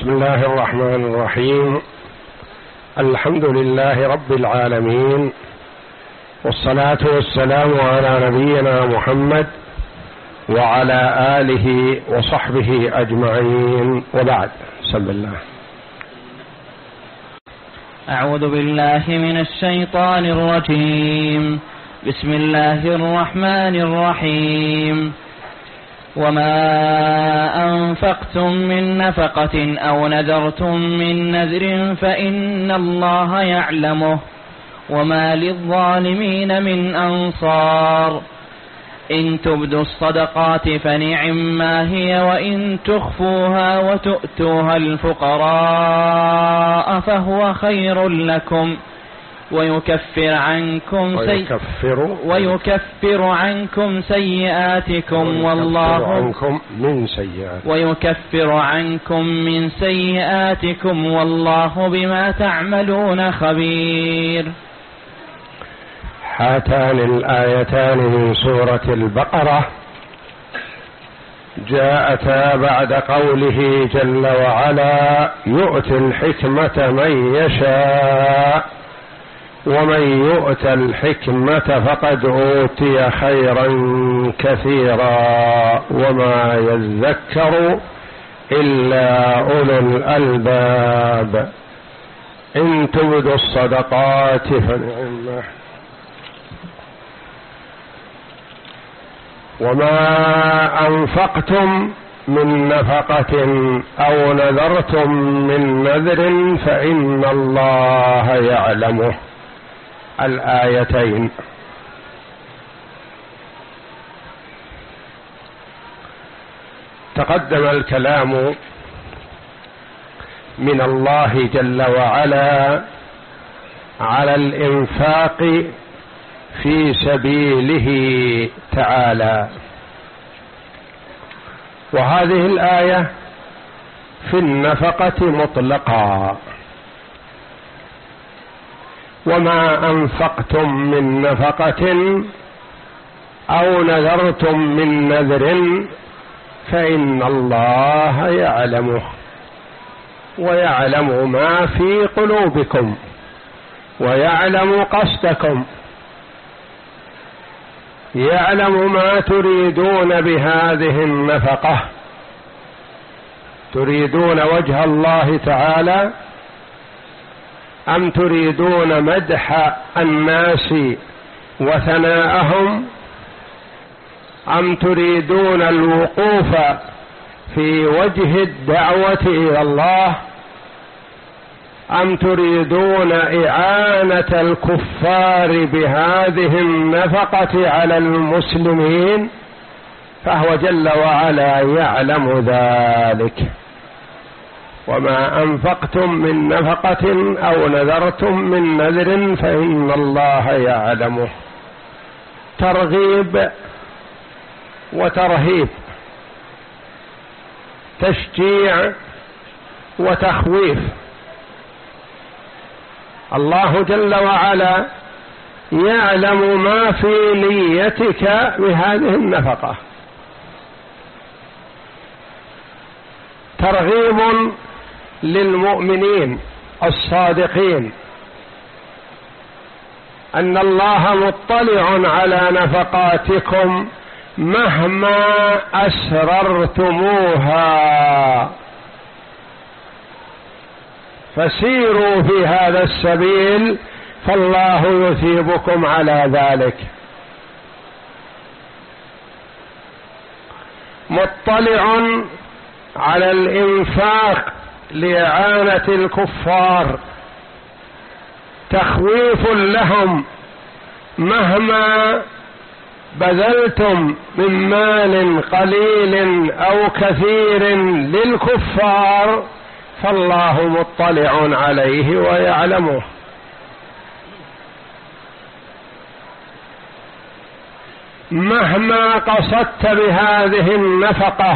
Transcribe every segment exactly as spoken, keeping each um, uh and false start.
بسم الله الرحمن الرحيم. الحمد لله رب العالمين، والصلاة والسلام على نبينا محمد وعلى آله وصحبه أجمعين، وبعد. بسم الله. أعوذ بالله من الشيطان الرجيم. بسم الله الرحمن الرحيم. وما أنفقتم من نفقة أو نذرتم من نذر فإن الله يعلمه وما للظالمين من أنصار. إن تبدوا الصدقات فنعما هي، وإن تخفوها وتؤتوها الفقراء فهو خير لكم ويكفر عنكم ويكفر, ويكفر عنكم سيئاتكم والله عنكم من سيئات ويكفر عنكم من سيئاتكم والله بما تعملون خبير. هاتان الآيتان من سورة البقرة جاءتا بعد قوله جل وعلا: يؤتي الحكمة من يشاء ومن يؤت الحكمة فقد أوتي خيرا كثيرا وما يذكر إلا أولو الألباب. إن تبدوا الصدقات فنعما، وما أنفقتم من نفقة أو نذرتم من نذر فإن الله يعلمه. الآيتين. تقدم الكلام من الله جل وعلا على الإنفاق في سبيله تعالى، وهذه الآية في النفقة مطلقا. وما أنفقتم من نفقة أو نذرتم من نذر فإن الله يعلمه، ويعلم ما في قلوبكم ويعلم قصدكم، يعلم ما تريدون بهذه النفقة. تريدون وجه الله تعالى أم تريدون مدح الناس وثناءهم، أم تريدون الوقوف في وجه الدعوة إلى الله، أم تريدون إعانة الكفار بهذه النفقة على المسلمين؟ فهو جل وعلا يعلم ذلك. وما أنفقتم من نفقة أو نذرتم من نذر فإن الله يعلمه. ترغيب وترهيب، تشجيع وتخويف. الله جل وعلا يعلم ما في نيتك بهذه النفقة. ترغيب للمؤمنين الصادقين أن الله مطلع على نفقاتكم مهما أسررتموها، فسيروا في هذا السبيل فالله يثيبكم على ذلك. مطلع على الإنفاق لإعانة الكفار، تخويف لهم مهما بذلتم من مال قليل أو كثير للكفار فالله مطلع عليه ويعلمه. مهما قصدت بهذه النفقة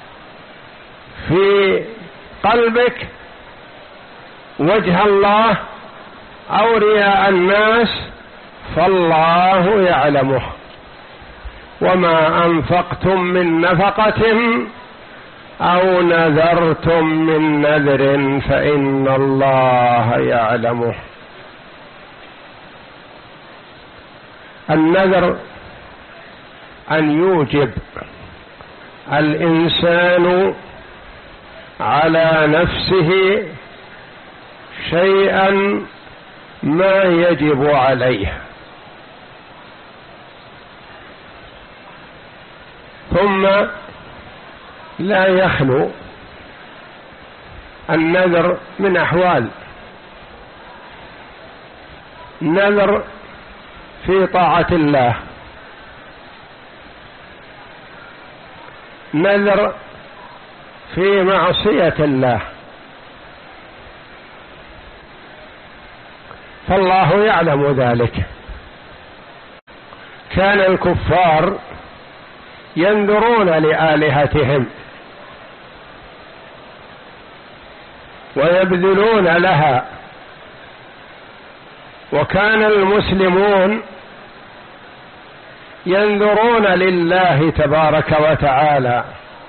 في قلبك وجه الله أو رياء الناس فالله يعلمه. وما أنفقتم من نفقة أو نذرتم من نذر فإن الله يعلمه. النذر أن يوجب الإنسان على نفسه شيئا ما يجب عليه، ثم لا يخلو النذر من أحوال: نذر في طاعة الله، نذر في معصية الله، فالله يعلم ذلك. كان الكفار ينذرون لآلهتهم ويبذلون لها، وكان المسلمون ينذرون لله تبارك وتعالى.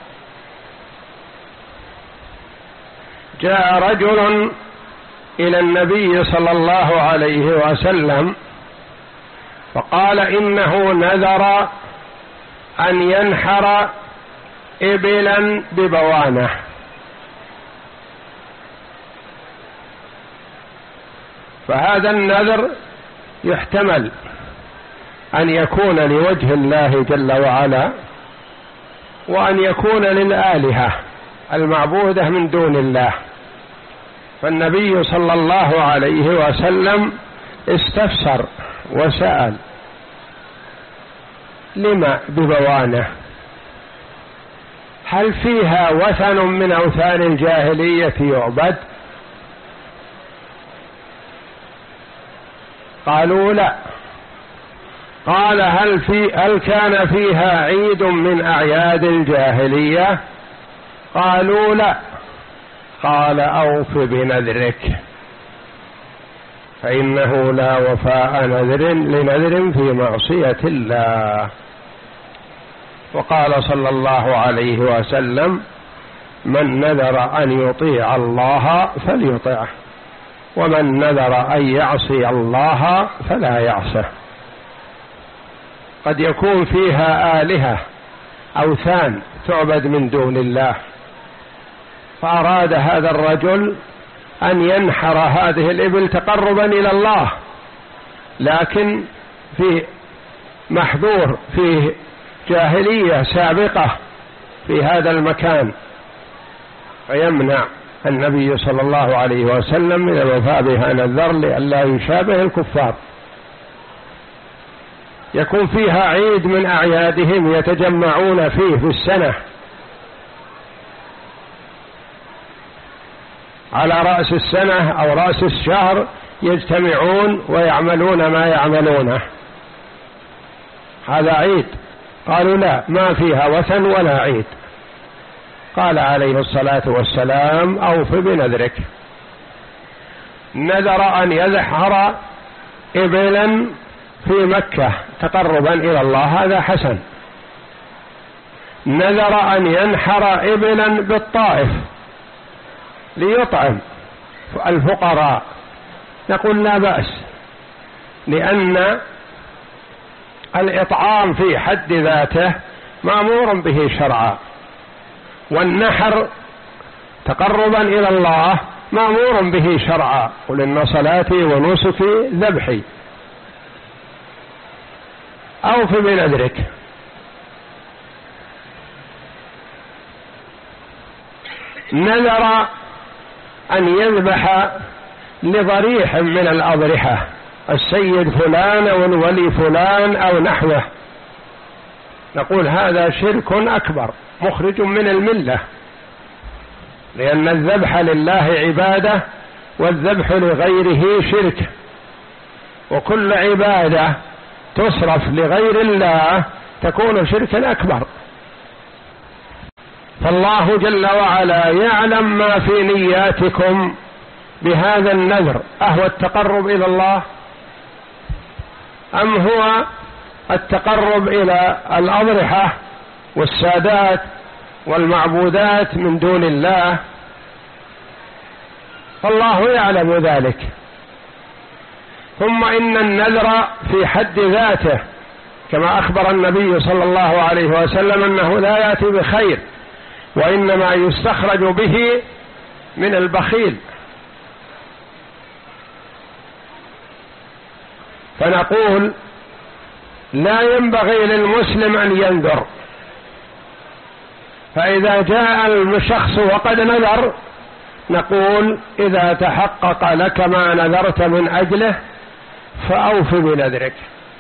جاء رجل إلى النبي صلى الله عليه وسلم فقال إنه نذر أن ينحر إبلا ببوانة، فهذا النذر يحتمل أن يكون لوجه الله جل وعلا، وأن يكون للآلهة المعبودة من دون الله. فالنبي صلى الله عليه وسلم استفسر وسأل: لما ببوانة؟ هل فيها وثن من أوثان الجاهلية يعبد؟ قالوا لا. قال: هل في هل كان فيها عيد من أعياد الجاهلية؟ قالوا لا. قال: أوف بنذرك، فإنه لا وفاء نذر لنذر في معصية الله. وقال صلى الله عليه وسلم: من نذر أن يطيع الله فليطعه، ومن نذر أن يعصي الله فلا يعصه. قد يكون فيها آلهة أوثان تعبد من دون الله، فأراد هذا الرجل أن ينحر هذه الإبل تقربا إلى الله، لكن في محظور، فيه جاهلية سابقة في هذا المكان، فيمنع النبي صلى الله عليه وسلم من الوفاء بهذا النذر لئلا يشابه الكفار. يكون فيها عيد من أعيادهم يتجمعون فيه في السنة على رأس السنة أو رأس الشهر، يجتمعون ويعملون ما يعملونه، هذا عيد. قالوا لا، ما فيها وثن ولا عيد. قال عليه الصلاة والسلام: أوف بنذرك. نذر أن يذحر إبلا في مكة تقربا إلى الله، هذا حسن. نذر أن ينحر إبلا بالطائف ليطعم الفقراء، نقول لا بأس، لأن الإطعام في حد ذاته مأمور به شرعا، والنحر تقربا إلى الله مأمور به شرعا: قل إن صلاتي ونسكي ذبحي. أوف بنذرك. نذر أن يذبح لضريح من الأضرحة، السيد فلان أو الولي فلان أو نحوه، نقول هذا شرك أكبر مخرج من الملة، لأن الذبح لله عبادة والذبح لغيره شرك، وكل عبادة تصرف لغير الله تكون شركا أكبر. فالله جل وعلا يعلم ما في نياتكم بهذا النذر، أهو التقرب إلى الله أم هو التقرب إلى الأضرحة والسادات والمعبودات من دون الله، فالله يعلم ذلك. ثم إن النذر في حد ذاته كما أخبر النبي صلى الله عليه وسلم أنه لا يأتي بخير، وإنما يستخرج به من البخيل. فنقول لا ينبغي للمسلم أن ينذر، فإذا جاء الشخص وقد نذر نقول إذا تحقق لك ما نذرت من أجله فأوف بنذرك.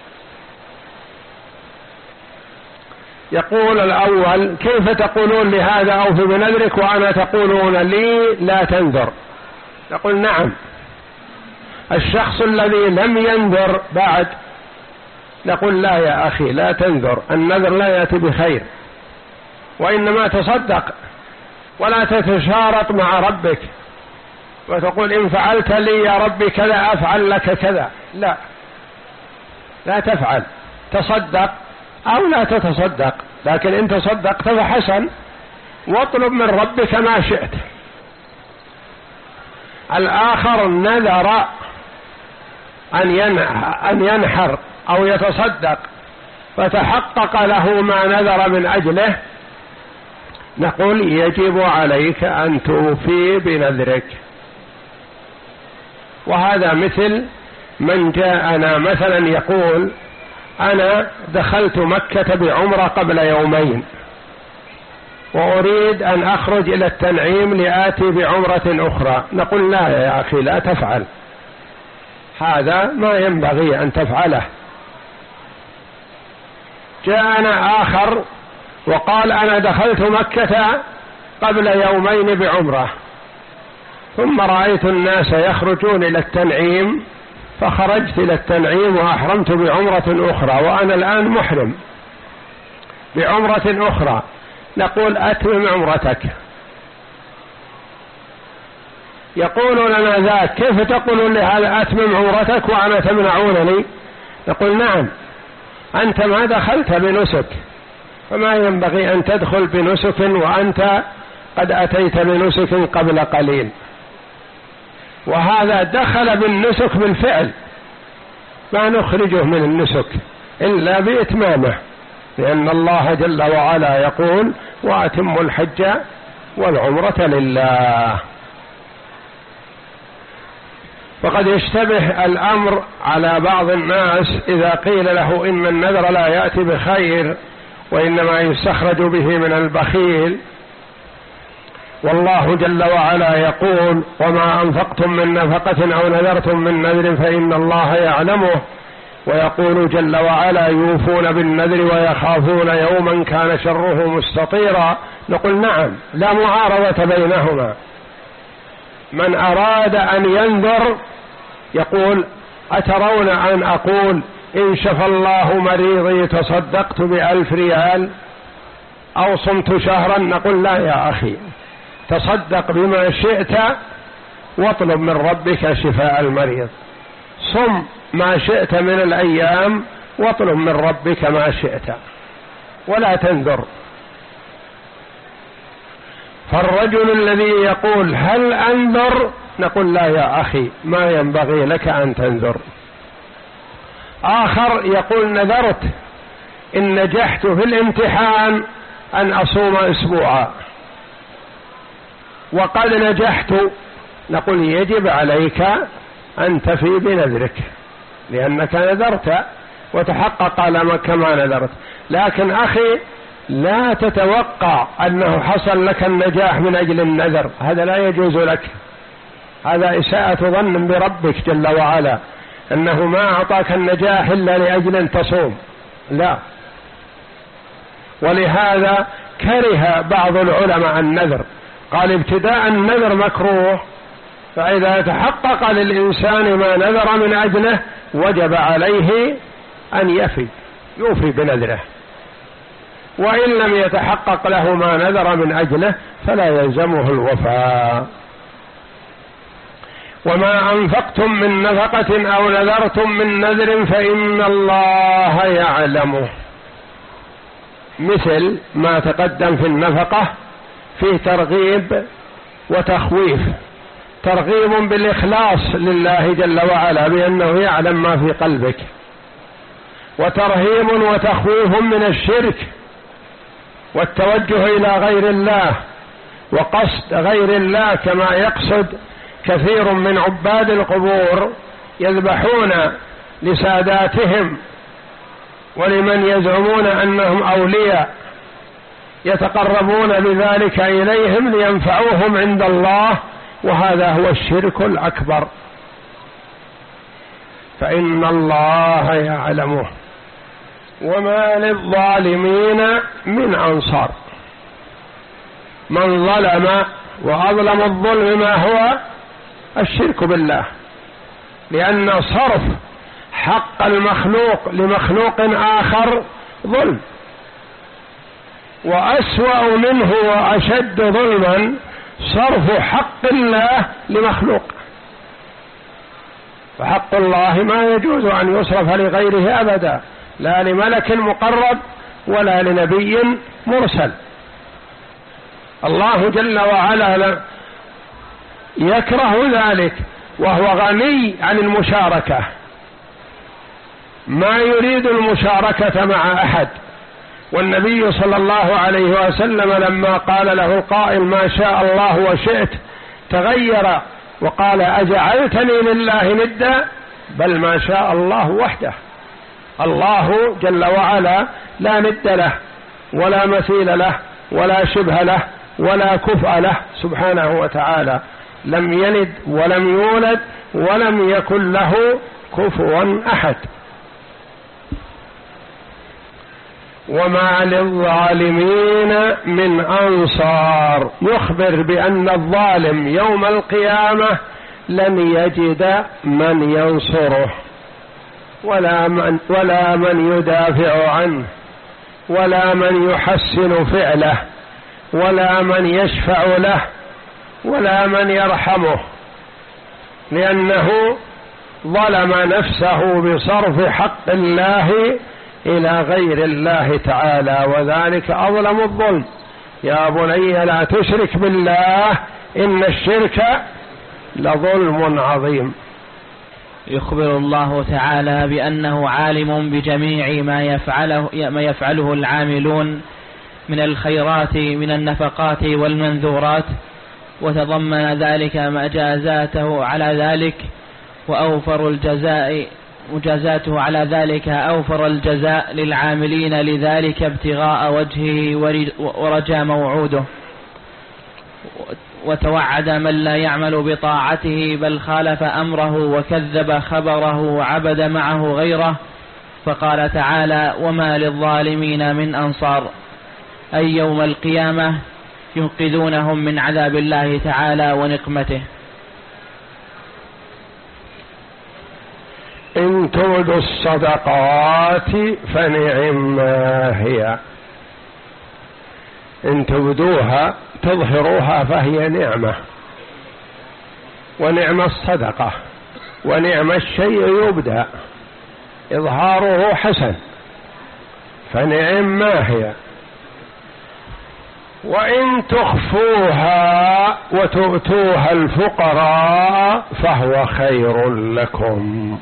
يقول الأول: كيف تقولون لهذا أوف بنذرك وأنا تقولون لي لا تنذر؟ نقول: نعم، الشخص الذي لم ينذر بعد نقول: لا يا أخي لا تنذر، النذر لا يأتي بخير، وإنما تصدق ولا تتشارط مع ربك وتقول إن فعلت لي يا ربي كذا أفعل لك كذا. لا، لا تفعل، تصدق أو لا تتصدق، لكن إن تصدقت فحسن، واطلب من ربك ما شئت. الآخر نذر أن ينحر أو يتصدق فتحقق له ما نذر من أجله، نقول يجب عليك أن توفي بنذرك. وهذا مثل من جاءنا مثلا يقول: أنا دخلت مكة بعمرة قبل يومين وأريد أن أخرج إلى التنعيم لآتي بعمرة أخرى، نقول: لا يا أخي لا تفعل، هذا ما ينبغي أن تفعله. جاءنا آخر وقال: أنا دخلت مكة قبل يومين بعمرة، ثم رأيت الناس يخرجون إلى التنعيم فخرجت إلى التنعيم وأحرمت بعمرة أخرى، وأنا الآن محرم بعمرة أخرى، نقول: أتمم عمرتك. يقول لنا ذاك: كيف تقولون لهذا أتمم عمرتك وأنا تمنعونني؟ نقول: نعم، أنت ما دخلت بنسك، فما ينبغي أن تدخل بنسك وأنت قد أتيت بنسك قبل قليل. وهذا دخل بالنسك بالفعل، ما نخرجه من النسك إلا بإتمامه، لأن الله جل وعلا يقول: وأتموا الحج والعمرة لله. وقد يشتبه الأمر على بعض الناس إذا قيل له إن النذر لا يأتي بخير وإنما يستخرج به من البخيل، والله جل وعلا يقول: وما أنفقتم من نفقة أو نذرتم من نذر فإن الله يعلمه، ويقول جل وعلا: يوفون بالنذر ويخافون يوما كان شره مستطيرا. نقول: نعم، لا معارضة بينهما. من أراد أن ينذر يقول: أترون أن أقول إن شفى الله مريضي تصدقت بألف ريال أو صمت شهرا؟ نقول: لا يا أخي، تصدق بما شئت واطلب من ربك شفاء المريض، صم ما شئت من الأيام واطلب من ربك ما شئت، ولا تنذر. فالرجل الذي يقول هل أنذر؟ نقول: لا يا أخي، ما ينبغي لك أن تنذر. آخر يقول: نذرت إن نجحت في الامتحان أن أصوم أسبوعا وقد نجحت، نقول: يجب عليك أن تفي بنذرك لأنك نذرت وتحقق لك ما نذرت. لكن أخي لا تتوقع أنه حصل لك النجاح من أجل النذر، هذا لا يجوز لك، هذا إساءة ظن بربك جل وعلا، أنه ما أعطاك النجاح إلا لأجل أن تصوم، لا. ولهذا كره بعض العلماء النذر، قال: ابتداء النذر مكروه، فإذا تحقق للإنسان ما نذر من أجله وجب عليه أن يفي يوفي بنذره، وإن لم يتحقق له ما نذر من أجله فلا يلزمه الوفاء. وما أنفقتم من نفقة أو نذرتم من نذر فإن الله يعلمه. مثل ما تقدم في النفقة في ترغيب وتخويف. ترغيب بالإخلاص لله جل وعلا بأنه يعلم ما في قلبك، وترهيب وتخويف من الشرك والتوجه إلى غير الله وقصد غير الله، كما يقصد كثير من عباد القبور يذبحون لساداتهم ولمن يزعمون أنهم أولياء، يتقربون بذلك إليهم لينفعوهم عند الله، وهذا هو الشرك الأكبر، فإن الله يعلمه. وما للظالمين من أنصار. من ظلم وأظلم الظلم ما هو الشرك بالله، لأن صرف حق المخلوق لمخلوق آخر ظلم، وأسوأ منه وأشد ظلما صرف حق الله لمخلوق. فحق الله ما يجوز أن يصرف لغيره أبدا، لا لملك مقرب ولا لنبي مرسل. الله جل وعلا يكره ذلك، وهو غني عن المشاركة، ما يريد المشاركة مع أحد. والنبي صلى الله عليه وسلم لما قال له القائل ما شاء الله وشئت تغير وقال أجعلتني لله ندا، بل ما شاء الله وحده. الله جل وعلا لا ند له ولا مثيل له ولا شبه له ولا كفء له سبحانه وتعالى، لم يلد ولم يولد ولم يكن له كفوا أحد. وما للظالمين من أنصار، يخبر بأن الظالم يوم القيامة لن يجد من ينصره ولا من, ولا من يدافع عنه ولا من يحسن فعله ولا من يشفع له ولا من يرحمه، لأنه ظلم نفسه بصرف حق الله إلى غير الله تعالى، وذلك أظلم الظلم. يا بني لا تشرك بالله إن الشرك لظلم عظيم. يخبر الله تعالى بأنه عالم بجميع ما يفعله, ما يفعله العاملون من الخيرات من النفقات والمنذورات، وتضمن ذلك مجازاته على ذلك وأوفر الجزاء مجازاته على ذلك أوفر الجزاء للعاملين لذلك ابتغاء وجهه ورجى موعوده، وتوعد من لا يعمل بطاعته بل خالف أمره وكذب خبره وعبد معه غيره، فقال تعالى وما للظالمين من أنصار، أي يوم القيامة ينقذونهم من عذاب الله تعالى ونقمته. إن تبدوا الصدقات فنعم ما هي، إن تبدوها تظهروها فهي نعمة، ونعم الصدقة ونعم الشيء يبدأ إظهاره حسن، فنعم ما هي. وإن تخفوها وتؤتوها الفقراء فهو خير لكم.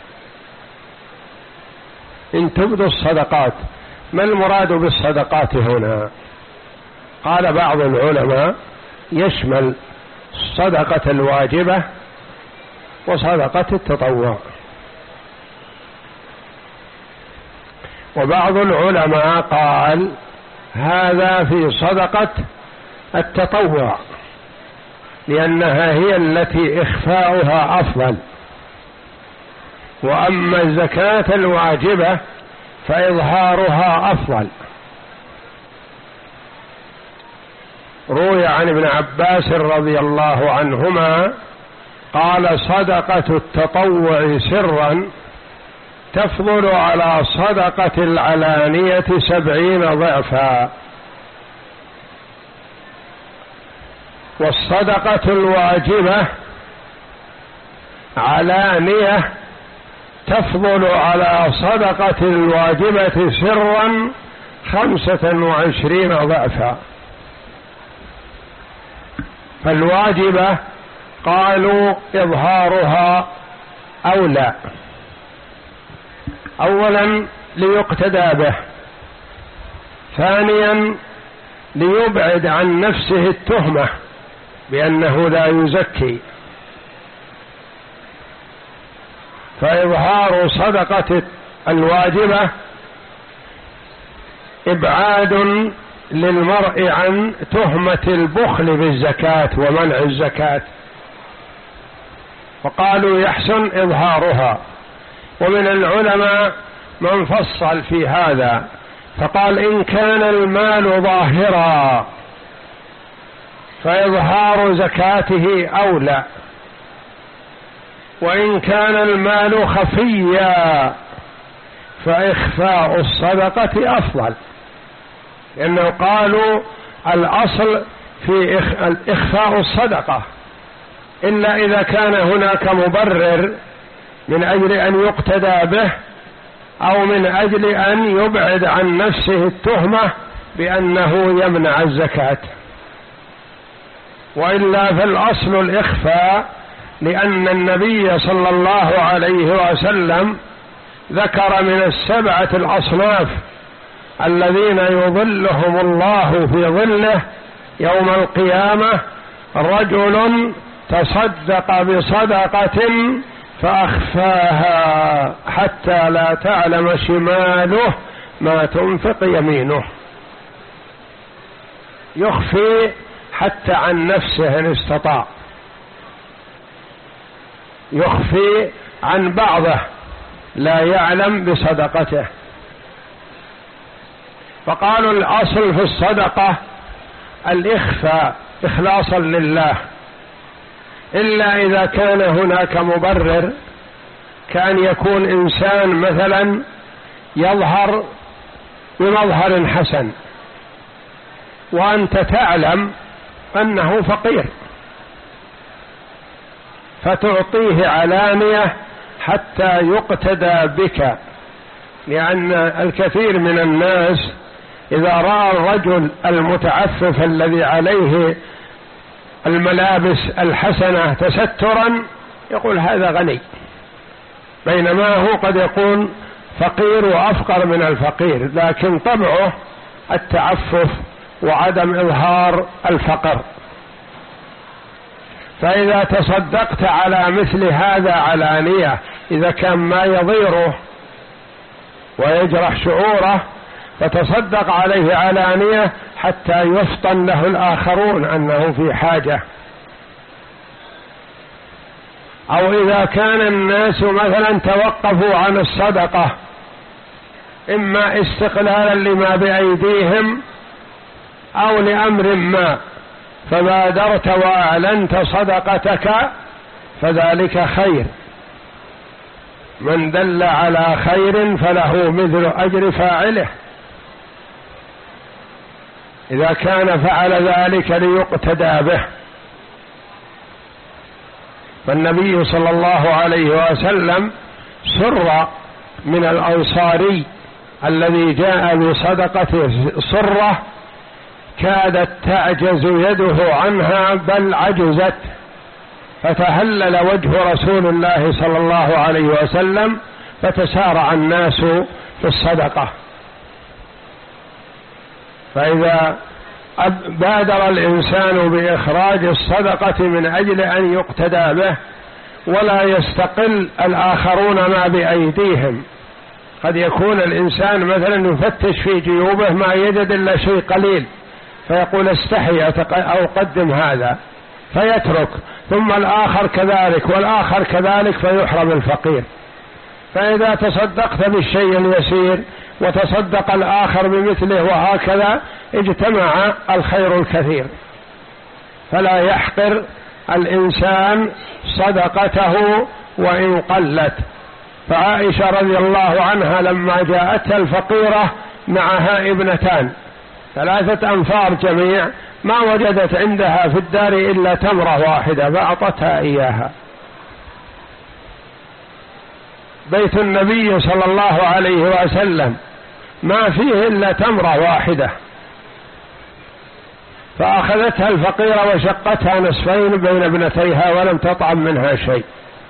إن تبدوا الصدقات، ما المراد بالصدقات هنا؟ قال بعض العلماء يشمل الصدقة الواجبة وصدقة التطوع، وبعض العلماء قال هذا في صدقة التطوع لأنها هي التي إخفاؤها أفضل، وأما الزكاة الواجبة فإظهارها أفضل. روي عن ابن عباس رضي الله عنهما قال صدقة التطوع سرا تفضل على صدقة العلانية سبعين ضعفا، والصدقة الواجبة علانية تفضل على صدقة الواجبة سرا خمسة وعشرين ضعفا. فالواجبة قالوا إظهارها أولى، أولا ليقتدى به، ثانيا ليبعد عن نفسه التهمة بأنه لا يزكي. فإظهار صدقة الواجبة إبعاد للمرء عن تهمة البخل بالزكاة ومنع الزكاة، وقالوا يحسن إظهارها. ومن العلماء من فصل في هذا فقال إن كان المال ظاهرا فإظهار زكاته أولى، وإن كان المال خفيا فإخفاء الصدقة أفضل، لأنه قالوا الأصل في إخفاء الصدقة إلا إذا كان هناك مبرر من أجل أن يقتدى به أو من أجل أن يبعد عن نفسه التهمة بأنه يمنع الزكاة، وإلا فالأصل الإخفاء، لأن النبي صلى الله عليه وسلم ذكر من السبعة الأصناف الذين يظلهم الله في ظله يوم القيامة رجل تصدق بصدقة فأخفاها حتى لا تعلم شماله ما تنفق يمينه. يخفي حتى عن نفسه إن استطاع، يخفي عن بعضه لا يعلم بصدقته. فقالوا الأصل في الصدقة الإخفاء إخلاصا لله، إلا إذا كان هناك مبرر، كان يكون إنسان مثلا يظهر بمظهر حسن وأنت تعلم أنه فقير فتعطيه علانية حتى يقتدى بك، لأن الكثير من الناس إذا رأى الرجل المتعفف الذي عليه الملابس الحسنة تسترا يقول هذا غني، بينما هو قد يكون فقير وأفقر من الفقير، لكن طبعه التعفف وعدم إظهار الفقر. فإذا تصدقت على مثل هذا علانية، إذا كان ما يضيره ويجرح شعوره فتصدق عليه علانية حتى يفطن له الآخرون أنه في حاجة. أو إذا كان الناس مثلا توقفوا عن الصدقة إما استقلالا لما بأيديهم أو لأمر ما، فبادرت وأعلنت صدقتك فذلك خير، من دل على خير فله مثل أجر فاعله، إذا كان فعل ذلك ليقتدى به. فالنبي صلى الله عليه وسلم سر من الأنصاري الذي جاء بصدقة صرة كادت تعجز يده عنها بل عجزت، فتهلل وجه رسول الله صلى الله عليه وسلم فتسارع الناس في الصدقة. فإذا بادر الإنسان بإخراج الصدقة من أجل أن يقتدى به ولا يستقل الآخرون ما بأيديهم، قد يكون الإنسان مثلا يفتش في جيوبه ما يجد إلا شيء قليل فيقول استحي أو قدم هذا فيترك، ثم الآخر كذلك والآخر كذلك فيحرم الفقير. فإذا تصدقت بالشيء اليسير وتصدق الآخر بمثله وهكذا اجتمع الخير الكثير. فلا يحقر الإنسان صدقته وإن قلت. فعائشة رضي الله عنها لما جاءتها الفقيرة معها ابنتان ثلاثة أنفار جميع ما وجدت عندها في الدار إلا تمرة واحدة فأعطتها إياها. بيت النبي صلى الله عليه وسلم ما فيه إلا تمرة واحدة، فأخذتها الفقيرة وشقتها نصفين بين ابنتيها ولم تطعم منها شيء.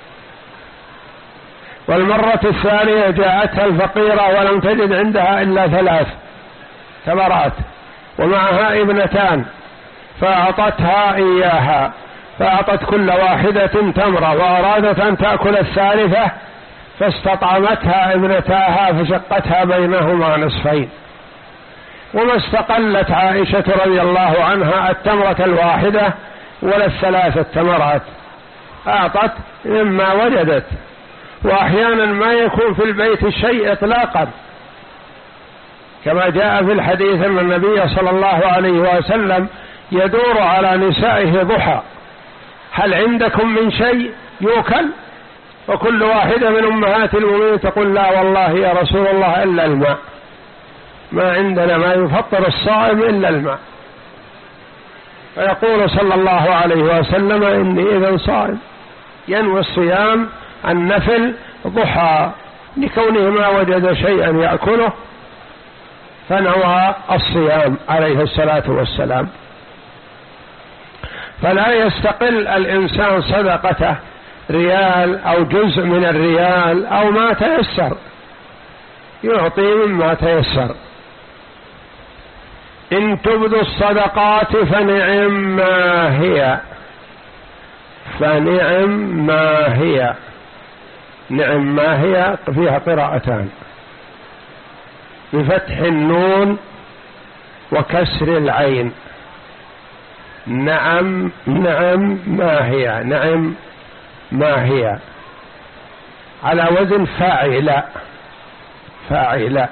والمرة الثانية جاءتها الفقيرة ولم تجد عندها إلا ثلاث تمرات ومعها ابنتان، فأعطتها إياها، فأعطت كل واحدة تمرة، وأرادت أن تأكل الثالثة فاستطعمتها ابنتاها فشقتها بينهما نصفين. وما استقلت عائشة رضي الله عنها التمرة الواحدة ولا الثلاثة تمرات، أعطت مما وجدت. وأحيانا ما يكون في البيت شيء إطلاقا، كما جاء في الحديث أن النبي صلى الله عليه وسلم يدور على نسائه ضحى: هل عندكم من شيء يؤكل؟ وكل واحدة من أمهات المؤمنين تقول: لا والله يا رسول الله إلا الماء، ما عندنا ما يفطر الصائم إلا الماء. فيقول صلى الله عليه وسلم: إني إذن صائم، ينوي الصيام النفل ضحى، لكونه ما وجد شيئا يأكله فنوى الصيام عليه الصلاة والسلام. فلا يستقل الإنسان صدقته ريال أو جزء من الريال أو ما تيسر، يعطي مما تيسر. إن تبدوا الصدقات فنعم ما هي، فنعم ما هي، نعم ما هي فيها قراءتان بفتح النون وكسر العين. نعم نعم ما هي، نعم ما هي، على وزن فاعل فاعل.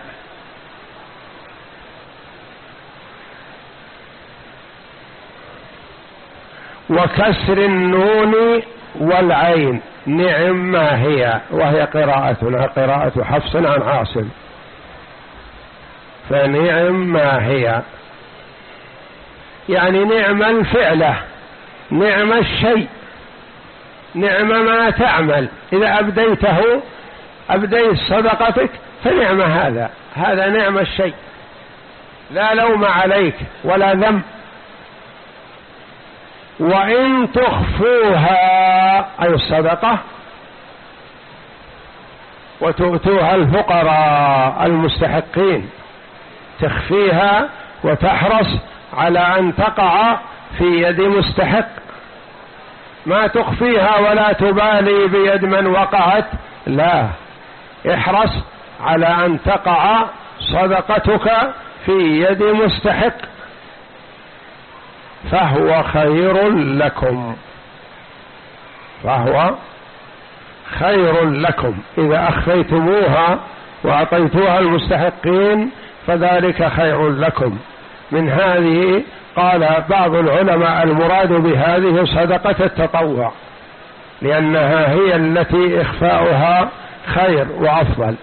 وكسر النون والعين نعم ما هي، وهي قراءتنا قراءة حفص عن عاصم، فنعم ما هي يعني نعم الفعلة، نعم الشيء، نعم ما تعمل. إذا أبديته أبديت صدقتك فنعم هذا، هذا نعم الشيء، لا لوم عليك ولا ذنب. وإن تخفوها أي الصدقة وتؤتوها الفقراء المستحقين، تخفيها وتحرص على أن تقع في يد مستحق، ما تخفيها ولا تبالي بيد من وقعت، لا، احرص على أن تقع صدقتك في يد مستحق، فهو خير لكم، فهو خير لكم. إذا أخفيتموها وأعطيتوها المستحقين فذلك خير لكم. من هذه قال بعض العلماء المراد بهذه صدقة التطوع، لأنها هي التي إخفاؤها خير وأفضل.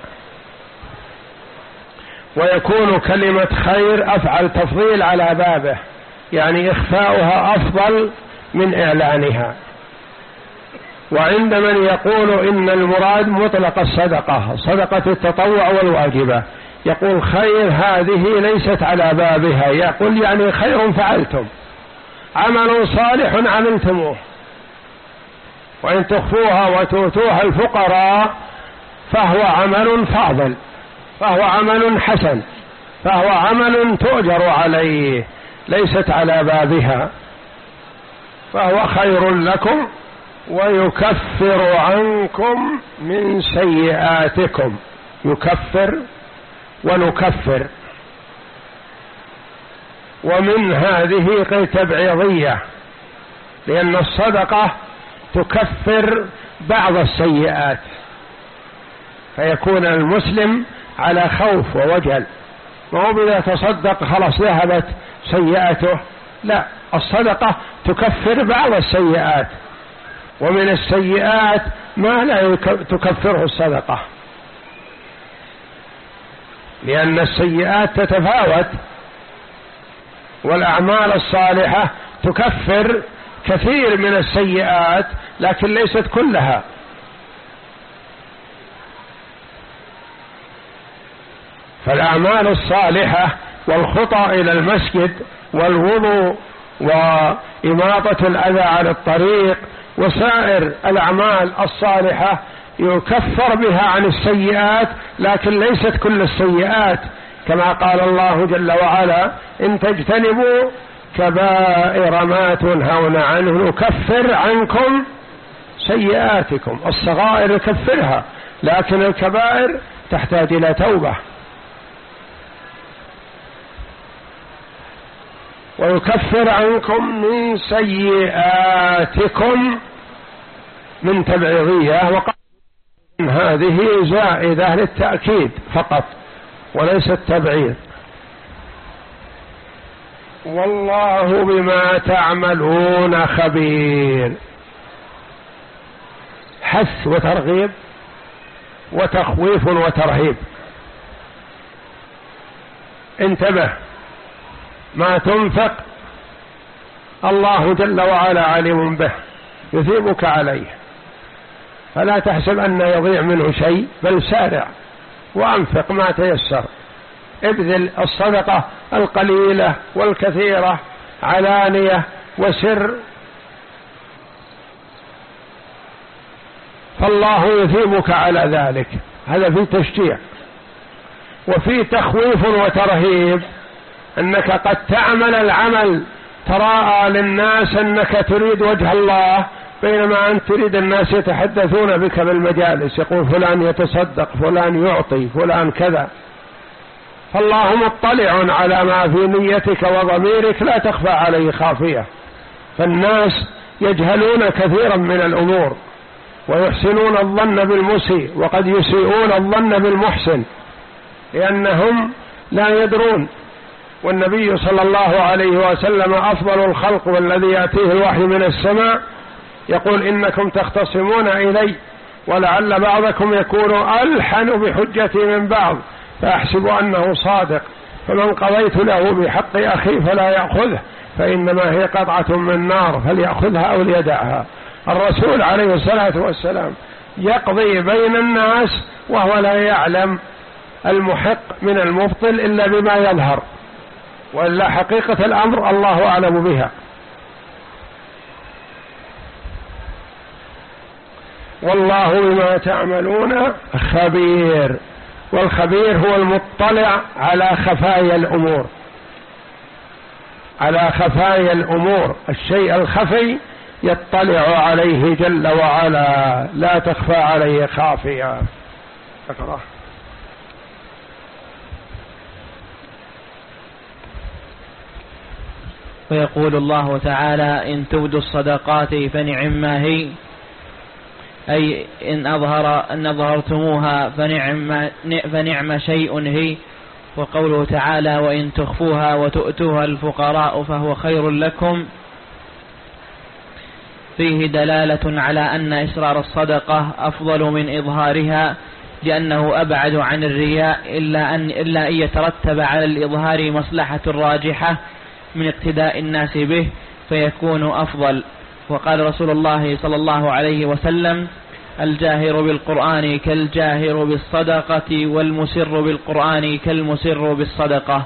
ويكون كلمة خير أفعل تفضيل على بابه، يعني إخفاؤها أفضل من إعلانها. وعند من يقول إن المراد مطلق الصدقة، صدقة التطوع والواجبة، يقول خير هذه ليست على بابها، يقول يعني خير فعلتم، عمل صالح عملتموه. وإن تخفوها وتؤتوها الفقراء فهو عمل فاضل، فهو عمل حسن، فهو عمل تؤجر عليه، ليست على بابها، فهو خير لكم ويكفر عنكم من سيئاتكم. يكفر ونكفر. ومن هذه غير تبعيضية، لأن الصدقة تكفر بعض السيئات، فيكون المسلم على خوف ووجل، ما هو إذا تصدق خلاص ذهبت سيئاته، لا، الصدقة تكفر بعض السيئات، ومن السيئات ما لا تكفره الصدقة، لأن السيئات تتفاوت، والأعمال الصالحة تكفر كثير من السيئات لكن ليست كلها. فالأعمال الصالحة والخطى إلى المسجد والوضوء وإماطة الأذى على الطريق وسائر الأعمال الصالحة يكفر بها عن السيئات، لكن ليست كل السيئات، كما قال الله جل وعلا: إن تجتنبوا كبائر ما تنهون عنه نكفر عنكم سيئاتكم. الصغائر يكفرها، لكن الكبائر تحتاج إلى توبة. ويكفر عنكم من سيئاتكم من تبعيضية، وقال هذه زائدة للتأكيد فقط وليست تبعيض. والله بما تعملون خبير. حث وترغيب وتخويف وترهيب. انتبه، ما تنفق الله جل وعلا عليم به، يثيبك عليه، فلا تحسب أن يضيع منه شيء، بل سارع وأنفق ما تيسر. ابذل الصدقة القليلة والكثيرة، علانية وسر، فالله يثيبك على ذلك. هذا في تشجيع. وفي تخويف وترهيب، أنك قد تعمل العمل تراءى للناس أنك تريد وجه الله، بينما أنت تريد الناس يتحدثون بك بالمجالس، يقول فلان يتصدق، فلان يعطي، فلان كذا. فالله مطلع على ما في نيتك وضميرك، لا تخفى عليه خافية. فالناس يجهلون كثيرا من الأمور، ويحسنون الظن بالمسيء، وقد يسيئون الظن بالمحسن، لأنهم لا يدرون. والنبي صلى الله عليه وسلم أفضل الخلق والذي يأتيه الوحي من السماء يقول: إنكم تختصمون إلي ولعل بعضكم يكون ألحن بحجتي من بعض، فأحسب أنه صادق، فمن قضيت له بحق أخي فلا يأخذه، فإنما هي قطعة من نار فليأخذها أو ليدعها. الرسول عليه الصلاة والسلام يقضي بين الناس وهو لا يعلم المحق من المبطل إلا بما يظهر، وإلا حقيقة الأمر الله أعلم بها. والله بما تعملون خبير. والخبير هو المطلع على خفايا الأمور، على خفايا الأمور. الشيء الخفي يطلع عليه جل وعلا، لا تخفى عليه خافية. أقرأ. ويقول الله تعالى: إن تبدوا الصدقات فنعما هي، أي إن أظهر أن أظهرتموها فنعم, فنعم شيء هي. وقوله تعالى: وإن تخفوها وتؤتوها الفقراء فهو خير لكم، فيه دلالة على أن إسرار الصدقة أفضل من إظهارها، لأنه أبعد عن الرياء، إلا أن, إلا أن يترتب على الإظهار مصلحة راجحة من اقتداء الناس به فيكون أفضل. وقال رسول الله صلى الله عليه وسلم: الجاهر بالقرآن كالجاهر بالصدقة، والمسر بالقرآن كالمسر بالصدقة.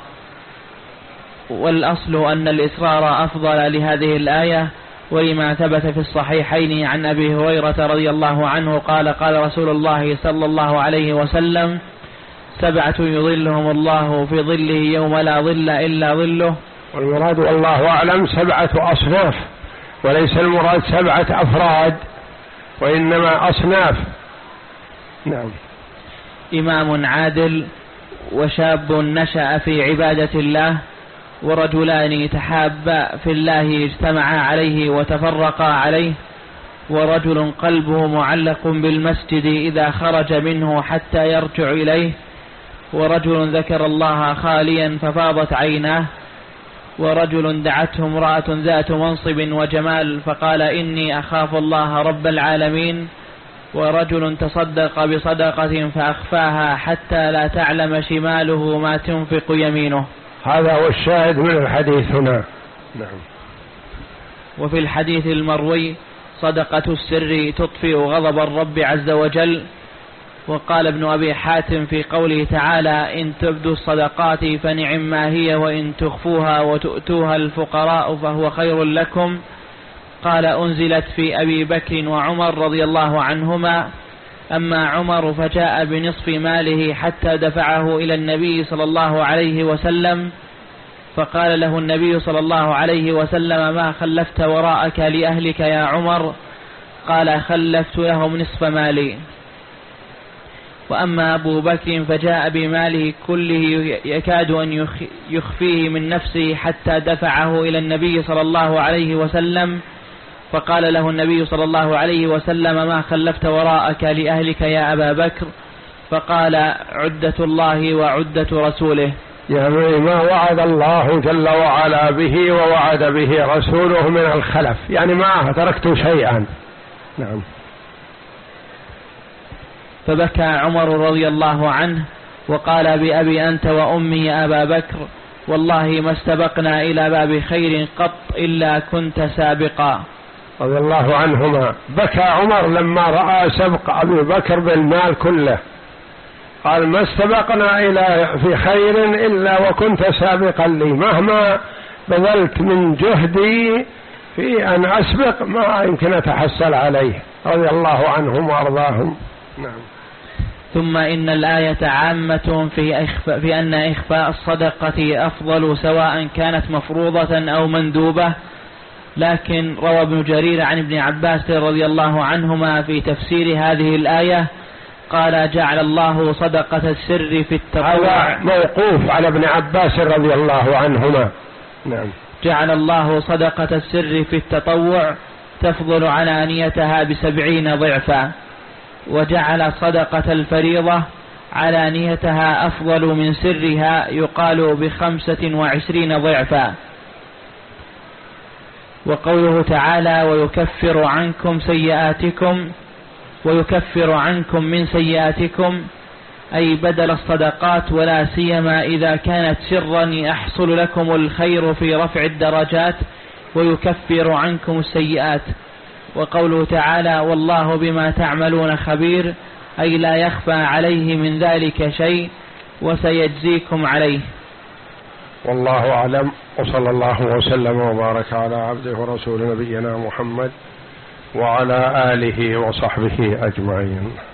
والأصل أن الإسرار أفضل لهذه الآية، ولما ثبت في الصحيحين عن أبي هريرة رضي الله عنه قال: قال رسول الله صلى الله عليه وسلم: سبعة يظلهم الله في ظله يوم لا ظل إلا ظله. والمراد والله أعلم سبعة أصناف، وليس المراد سبعة أفراد، وإنما أصناف. نعم. إمام عادل، وشاب نشأ في عبادة الله، ورجلان تحابا في الله اجتمعا عليه وتفرقا عليه، ورجل قلبه معلق بالمسجد إذا خرج منه حتى يرجع إليه، ورجل ذكر الله خاليا ففاضت عيناه، ورجل دعته امرأة ذات منصب وجمال فقال: إني أخاف الله رب العالمين، ورجل تصدق بصدقة فأخفاها حتى لا تعلم شماله ما تنفق يمينه. هذا هو الشاهد من الحديث هنا. نعم. وفي الحديث المروي: صدقة السر تطفئ غضب الرب عز وجل، وقال ابن أبي حاتم في قوله تعالى إن تبدوا الصدقات فنعم ما هي وإن تخفوها وتؤتوها الفقراء فهو خير لكم، قال أنزلت في أبي بكر وعمر رضي الله عنهما، أما عمر فجاء بنصف ماله حتى دفعه إلى النبي صلى الله عليه وسلم، فقال له النبي صلى الله عليه وسلم ما خلفت وراءك لأهلك يا عمر؟ قال خلفت لهم نصف مالي. وأما أبو بكر فجاء بماله كله يكاد أن يخفيه من نفسه حتى دفعه إلى النبي صلى الله عليه وسلم، فقال له النبي صلى الله عليه وسلم ما خلفت وراءك لأهلك يا أبا بكر؟ فقال عدة الله وعدة رسوله، يعني ما وعد الله جل وعلا به ووعد به رسوله من الخلف، يعني ما تركت شيئا. نعم. فبكى عمر رضي الله عنه وقال بأبي أنت وأمي يا أبا بكر والله ما استبقنا إلى باب خير قط إلا كنت سابقا. رضي الله عنهما. بكى عمر لما رأى سبق أبي بكر بالمال كله، قال ما استبقنا إلى في خير إلا وكنت سابقا لي، مهما بذلت من جهدي في أن أسبق ما يمكن أتحصل عليه، رضي الله عنهم وأرضاهم. نعم. ثم إن الآية عامة في, إخفاء في أن إخفاء الصدقة أفضل سواء كانت مفروضة أو مندوبة، لكن روى ابن جرير عن ابن عباس رضي الله عنهما في تفسير هذه الآية قال جعل الله صدقة السر في التطوع، موقوف على ابن عباس رضي الله عنهما. نعم. جعل الله صدقة السر في التطوع تفضل علانيتها بسبعين ضعفا، وجعل صدقة الفريضة علانيتها أفضل من سرها يقال بخمسة وعشرين ضعفا. وقوله تعالى ويكفر عنكم سيئاتكم ويكفر عنكم من سيئاتكم أي بدل الصدقات، ولا سيما إذا كانت سرا يحصل لكم الخير في رفع الدرجات ويكفر عنكم السيئات. وقوله تعالى والله بما تعملون خبير أي لا يخفى عليه من ذلك شيء وسيجزيكم عليه. والله أعلم، وصلى الله وسلم وبارك على عبده ورسول نبينا محمد وعلى آله وصحبه أجمعين.